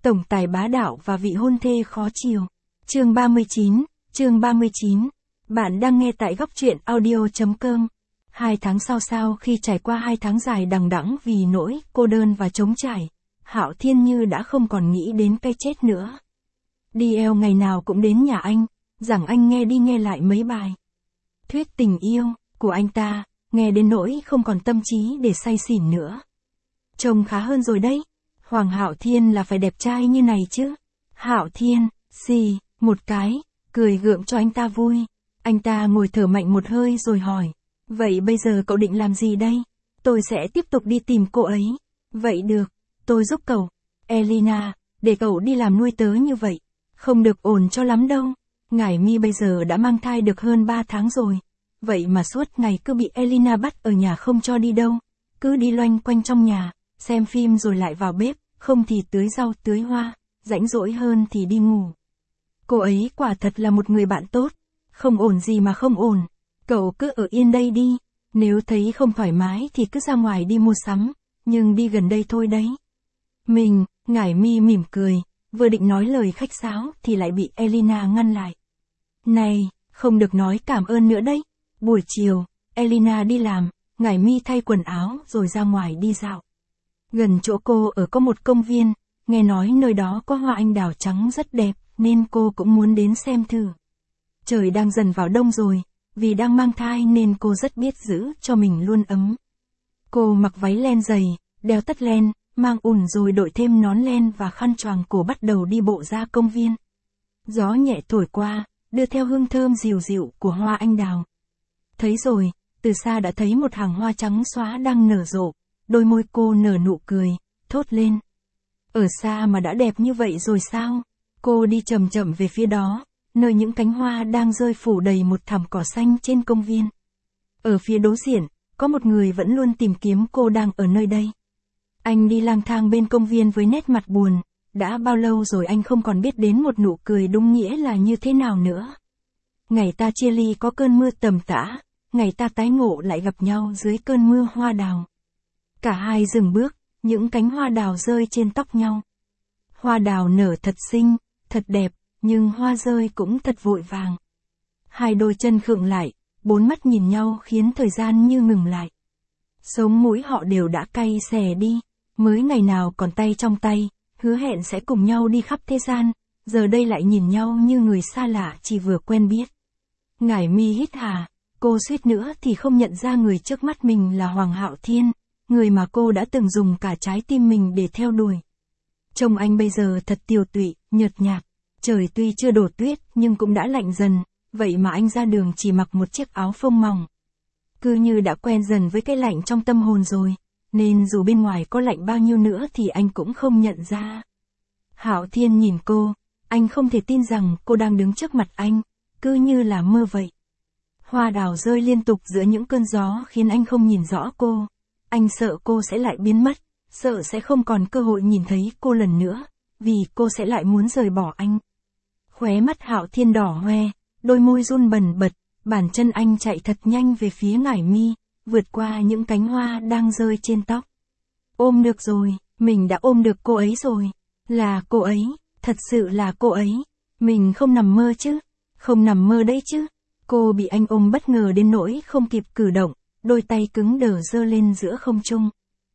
Tổng tài bá đạo và vị hôn thê khó chiều. Chương 39. Bạn đang nghe tại góc truyện audio.com. 2 tháng sau khi trải qua 2 tháng dài đằng đẵng vì nỗi cô đơn và trống trải, Hạo Thiên như đã không còn nghĩ đến cái chết nữa. DL ngày nào cũng đến nhà anh, giảng anh nghe đi nghe lại mấy bài thuyết tình yêu của anh ta, nghe đến nỗi không còn tâm trí để say xỉn nữa. Trông khá hơn rồi đấy. Hoàng Hạo Thiên là phải đẹp trai như này chứ. Hạo Thiên, xì, một cái, cười gượng cho anh ta vui. Anh ta ngồi thở mạnh một hơi rồi hỏi. Vậy bây giờ cậu định làm gì đây? Tôi sẽ tiếp tục đi tìm cô ấy. Vậy được, tôi giúp cậu. Elina, để cậu đi làm nuôi tớ như vậy, không được ổn cho lắm đâu. Ngải Mi bây giờ đã mang thai được hơn 3 tháng rồi. Vậy mà suốt ngày cứ bị Elina bắt ở nhà không cho đi đâu. Cứ đi loanh quanh trong nhà, xem phim rồi lại vào bếp, không thì tưới rau tưới hoa, rảnh rỗi hơn thì đi ngủ. Cô ấy quả thật là một người bạn tốt. Không ổn gì mà không ổn. Cậu cứ ở yên đây đi. Nếu thấy không thoải mái thì cứ ra ngoài đi mua sắm. Nhưng đi gần đây thôi đấy. Ngải Mi mỉm cười. Vừa định nói lời khách sáo thì lại bị Elina ngăn lại. Này, không được nói cảm ơn nữa đấy. Buổi chiều, Elina đi làm, Ngải Mi thay quần áo rồi ra ngoài đi dạo. Gần chỗ cô ở có một công viên, nghe nói nơi đó có hoa anh đào trắng rất đẹp, nên cô cũng muốn đến xem thử. Trời đang dần vào đông rồi, vì đang mang thai nên cô rất biết giữ cho mình luôn ấm. Cô mặc váy len dày, đeo tất len, mang ủn rồi đội thêm nón len và khăn choàng cổ bắt đầu đi bộ ra công viên. Gió nhẹ thổi qua, đưa theo hương thơm dịu dịu của hoa anh đào. Thấy rồi, từ xa đã thấy một hàng hoa trắng xóa đang nở rộ, đôi môi cô nở nụ cười, thốt lên. Ở xa mà đã đẹp như vậy rồi sao? Cô đi chậm chậm về phía đó, nơi những cánh hoa đang rơi phủ đầy một thảm cỏ xanh trên công viên. Ở phía đối diện, có một người vẫn luôn tìm kiếm cô đang ở nơi đây. Anh đi lang thang bên công viên với nét mặt buồn, đã bao lâu rồi anh không còn biết đến một nụ cười đúng nghĩa là như thế nào nữa. Ngày ta chia ly có cơn mưa tầm tã, ngày ta tái ngộ lại gặp nhau dưới cơn mưa hoa đào. Cả hai dừng bước, những cánh hoa đào rơi trên tóc nhau. Hoa đào nở thật xinh, thật đẹp, nhưng hoa rơi cũng thật vội vàng. Hai đôi chân khựng lại, bốn mắt nhìn nhau khiến thời gian như ngừng lại. Sống mũi họ đều đã cay xè đi, mới ngày nào còn tay trong tay, hứa hẹn sẽ cùng nhau đi khắp thế gian, giờ đây lại nhìn nhau như người xa lạ chỉ vừa quen biết. Ngải Mi hít hà, cô suýt nữa thì không nhận ra người trước mắt mình là Hoàng Hạo Thiên, người mà cô đã từng dùng cả trái tim mình để theo đuổi. Trông anh bây giờ thật tiều tụy, nhợt nhạt, trời tuy chưa đổ tuyết nhưng cũng đã lạnh dần, vậy mà anh ra đường chỉ mặc một chiếc áo phông mỏng. Cứ như đã quen dần với cái lạnh trong tâm hồn rồi, nên dù bên ngoài có lạnh bao nhiêu nữa thì anh cũng không nhận ra. Hạo Thiên nhìn cô, anh không thể tin rằng cô đang đứng trước mặt anh, cứ như là mơ vậy. Hoa đào rơi liên tục giữa những cơn gió khiến anh không nhìn rõ cô. Anh sợ cô sẽ lại biến mất, sợ sẽ không còn cơ hội nhìn thấy cô lần nữa, vì cô sẽ lại muốn rời bỏ anh. Khóe mắt Hạo Thiên đỏ hoe, đôi môi run bần bật, bàn chân anh chạy thật nhanh về phía Ngải Mi, vượt qua những cánh hoa đang rơi trên tóc. Ôm được rồi, mình đã ôm được cô ấy rồi. Là cô ấy, thật sự là cô ấy. Mình không nằm mơ chứ, không nằm mơ đấy chứ. Cô bị anh ôm bất ngờ đến nỗi không kịp cử động, đôi tay cứng đờ giơ lên giữa không trung.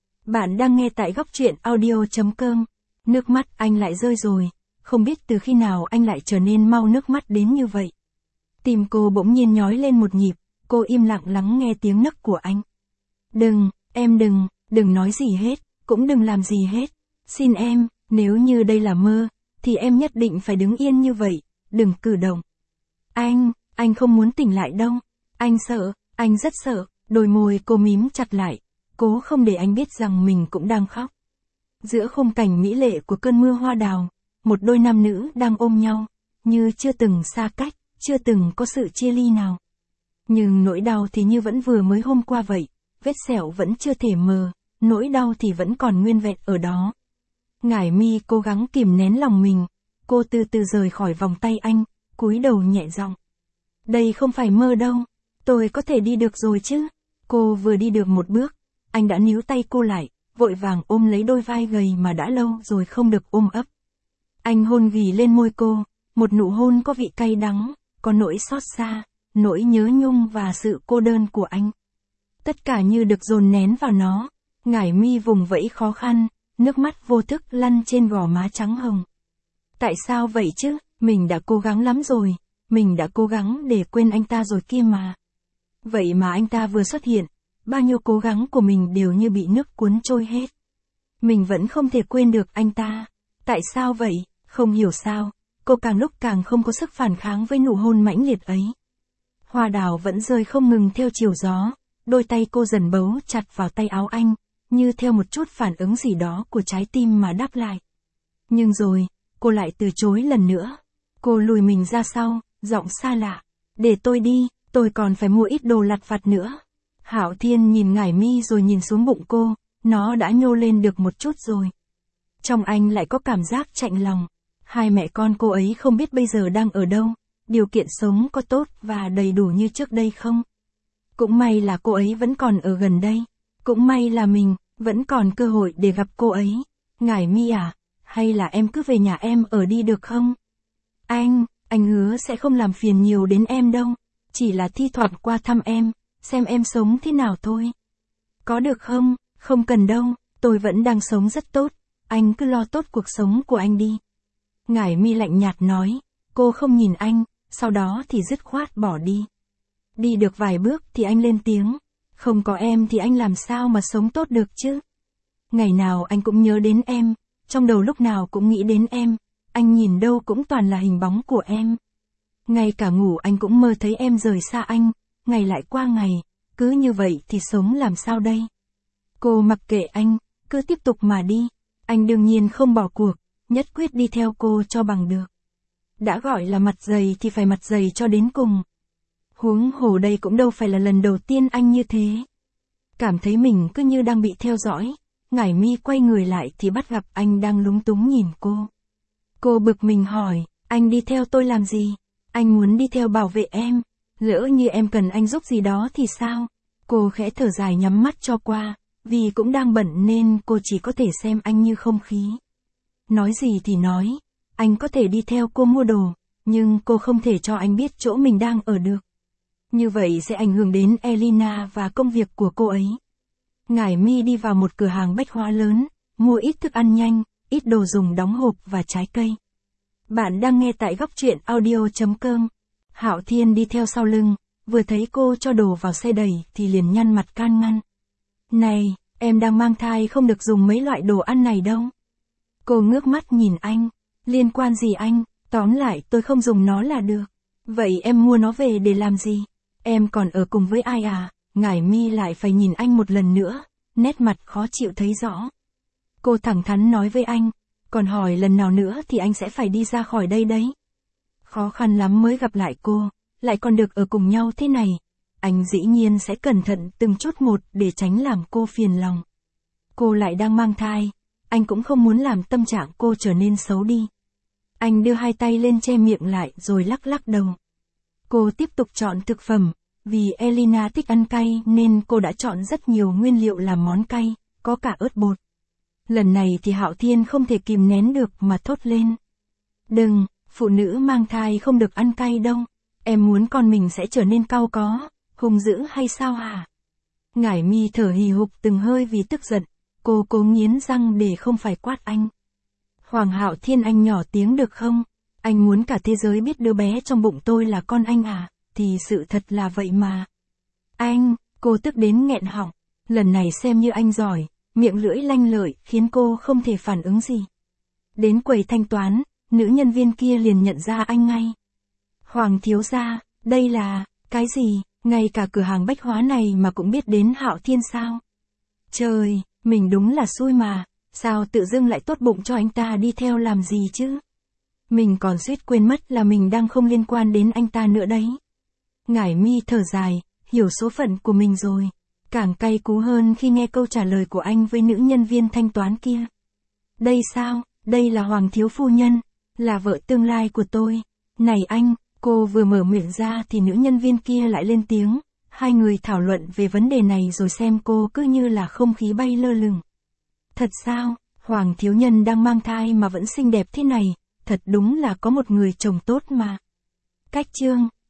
Bạn đang nghe tại góc truyện audio.com. Nước mắt anh lại rơi rồi, không biết từ khi nào anh lại trở nên mau nước mắt đến như vậy. Tim cô bỗng nhiên nhói lên một nhịp, cô im lặng lắng nghe tiếng nấc của anh. Em đừng nói gì hết, cũng đừng làm gì hết. Xin em, nếu như đây là mơ, thì em nhất định phải đứng yên như vậy, đừng cử động. Anh không muốn tỉnh lại đâu. Anh sợ, anh rất sợ. Đôi môi cô mím chặt lại, cố không để anh biết rằng mình cũng đang khóc. Giữa khung cảnh mỹ lệ của cơn mưa hoa đào, một đôi nam nữ đang ôm nhau, như chưa từng xa cách, chưa từng có sự chia ly nào. Nhưng nỗi đau thì như vẫn vừa mới hôm qua vậy, vết sẹo vẫn chưa thể mờ, nỗi đau thì vẫn còn nguyên vẹn ở đó. Ngải Mi cố gắng kìm nén lòng mình, cô từ từ rời khỏi vòng tay anh, cúi đầu nhẹ giọng. Đây không phải mơ đâu, tôi có thể đi được rồi chứ. Cô vừa đi được một bước, anh đã níu tay cô lại, vội vàng ôm lấy đôi vai gầy mà đã lâu rồi không được ôm ấp. Anh hôn ghì lên môi cô, một nụ hôn có vị cay đắng, có nỗi xót xa, nỗi nhớ nhung và sự cô đơn của anh. Tất cả như được dồn nén vào nó, Ngải Mi vùng vẫy khó khăn, nước mắt vô thức lăn trên gò má trắng hồng. Tại sao vậy chứ, mình đã cố gắng lắm rồi, mình đã cố gắng để quên anh ta rồi kia mà. Vậy mà anh ta vừa xuất hiện, bao nhiêu cố gắng của mình đều như bị nước cuốn trôi hết. Mình vẫn không thể quên được anh ta. Tại sao vậy, không hiểu sao, cô càng lúc càng không có sức phản kháng với nụ hôn mãnh liệt ấy. Hoa đào vẫn rơi không ngừng theo chiều gió, đôi tay cô dần bấu chặt vào tay áo anh, như theo một chút phản ứng gì đó của trái tim mà đáp lại. Nhưng rồi, cô lại từ chối lần nữa. Cô lùi mình ra sau, giọng xa lạ. Để tôi đi, tôi còn phải mua ít đồ lặt vặt nữa. Hạo Thiên nhìn Ngải Mi rồi nhìn xuống bụng cô, nó đã nhô lên được một chút rồi. Trong anh lại có cảm giác chạnh lòng. Hai mẹ con cô ấy không biết bây giờ đang ở đâu, điều kiện sống có tốt và đầy đủ như trước đây không? Cũng may là cô ấy vẫn còn ở gần đây. Cũng may là mình, vẫn còn cơ hội để gặp cô ấy. Ngải Mi à, hay là em cứ về nhà em ở đi được không? Anh hứa sẽ không làm phiền nhiều đến em đâu. Chỉ là thi thoảng qua thăm em, xem em sống thế nào thôi. Có được không? Không cần đâu, tôi vẫn đang sống rất tốt. Anh cứ lo tốt cuộc sống của anh đi. Ngải Mi lạnh nhạt nói. Cô không nhìn anh, sau đó thì dứt khoát bỏ đi. Đi được vài bước thì anh lên tiếng. Không có em thì anh làm sao mà sống tốt được chứ? Ngày nào anh cũng nhớ đến em, trong đầu lúc nào cũng nghĩ đến em, anh nhìn đâu cũng toàn là hình bóng của em. Ngay cả ngủ anh cũng mơ thấy em rời xa anh, ngày lại qua ngày, cứ như vậy thì sống làm sao đây? Cô mặc kệ anh, cứ tiếp tục mà đi. Anh đương nhiên không bỏ cuộc, nhất quyết đi theo cô cho bằng được. Đã gọi là mặt dày thì phải mặt dày cho đến cùng. Huống hồ đây cũng đâu phải là lần đầu tiên anh như thế. Cảm thấy mình cứ như đang bị theo dõi, Ngải Mi quay người lại thì bắt gặp anh đang lúng túng nhìn cô. Cô bực mình hỏi, anh đi theo tôi làm gì? Anh muốn đi theo bảo vệ em, lỡ như em cần anh giúp gì đó thì sao? Cô khẽ thở dài nhắm mắt cho qua, vì cũng đang bận nên cô chỉ có thể xem anh như không khí. Nói gì thì nói, anh có thể đi theo cô mua đồ, nhưng cô không thể cho anh biết chỗ mình đang ở được. Như vậy sẽ ảnh hưởng đến Elina và công việc của cô ấy. Ngải Mi đi vào một cửa hàng bách hóa lớn, mua ít thức ăn nhanh, ít đồ dùng đóng hộp và trái cây. Bạn đang nghe tại góc truyện audio.com. Hạo Thiên đi theo sau lưng, vừa thấy cô cho đồ vào xe đẩy thì liền nhăn mặt can ngăn. Này, em đang mang thai không được dùng mấy loại đồ ăn này đâu. Cô ngước mắt nhìn anh, liên quan gì anh, tóm lại tôi không dùng nó là được. Vậy em mua nó về để làm gì? Em còn ở cùng với ai à? Ngải Mi lại phải nhìn anh một lần nữa, nét mặt khó chịu thấy rõ. Cô thẳng thắn nói với anh, còn hỏi lần nào nữa thì anh sẽ phải đi ra khỏi đây đấy. Khó khăn lắm mới gặp lại cô, lại còn được ở cùng nhau thế này. Anh dĩ nhiên sẽ cẩn thận từng chút một để tránh làm cô phiền lòng. Cô lại đang mang thai, anh cũng không muốn làm tâm trạng cô trở nên xấu đi. Anh đưa hai tay lên che miệng lại rồi lắc lắc đầu. Cô tiếp tục chọn thực phẩm, vì Elina thích ăn cay nên cô đã chọn rất nhiều nguyên liệu làm món cay, có cả ớt bột. Lần này thì Hạo Thiên không thể kìm nén được mà thốt lên. Đừng, phụ nữ mang thai không được ăn cay đâu. Em muốn con mình sẽ trở nên cau có, hung dữ hay sao hả? Ngải Mi thở hì hục từng hơi vì tức giận, cô cố nghiến răng để không phải quát anh. Hoàng Hạo Thiên, anh nhỏ tiếng được không? Anh muốn cả thế giới biết đứa bé trong bụng tôi là con anh à? Thì sự thật là vậy mà. Anh, cô tức đến nghẹn họng. Lần này xem như anh giỏi, miệng lưỡi lanh lợi khiến cô không thể phản ứng gì. Đến quầy thanh toán, nữ nhân viên kia liền nhận ra anh ngay. Hoàng thiếu gia, đây là, cái gì, ngay cả cửa hàng bách hóa này mà cũng biết đến Hạo Thiên sao? Trời, mình đúng là xui mà, sao tự dưng lại tốt bụng cho anh ta đi theo làm gì chứ? Mình còn suýt quên mất là mình đang không liên quan đến anh ta nữa đấy. Ngải Mi thở dài, hiểu số phận của mình rồi. Càng cay cú hơn khi nghe câu trả lời của anh với nữ nhân viên thanh toán kia. Đây sao, đây là Hoàng thiếu phu nhân, là vợ tương lai của tôi. Này anh, cô vừa mở miệng ra thì nữ nhân viên kia lại lên tiếng. Hai người thảo luận về vấn đề này rồi xem cô cứ như là không khí bay lơ lửng. Thật sao, Hoàng thiếu nhân đang mang thai mà vẫn xinh đẹp thế này, thật đúng là có một người chồng tốt mà. Cách chương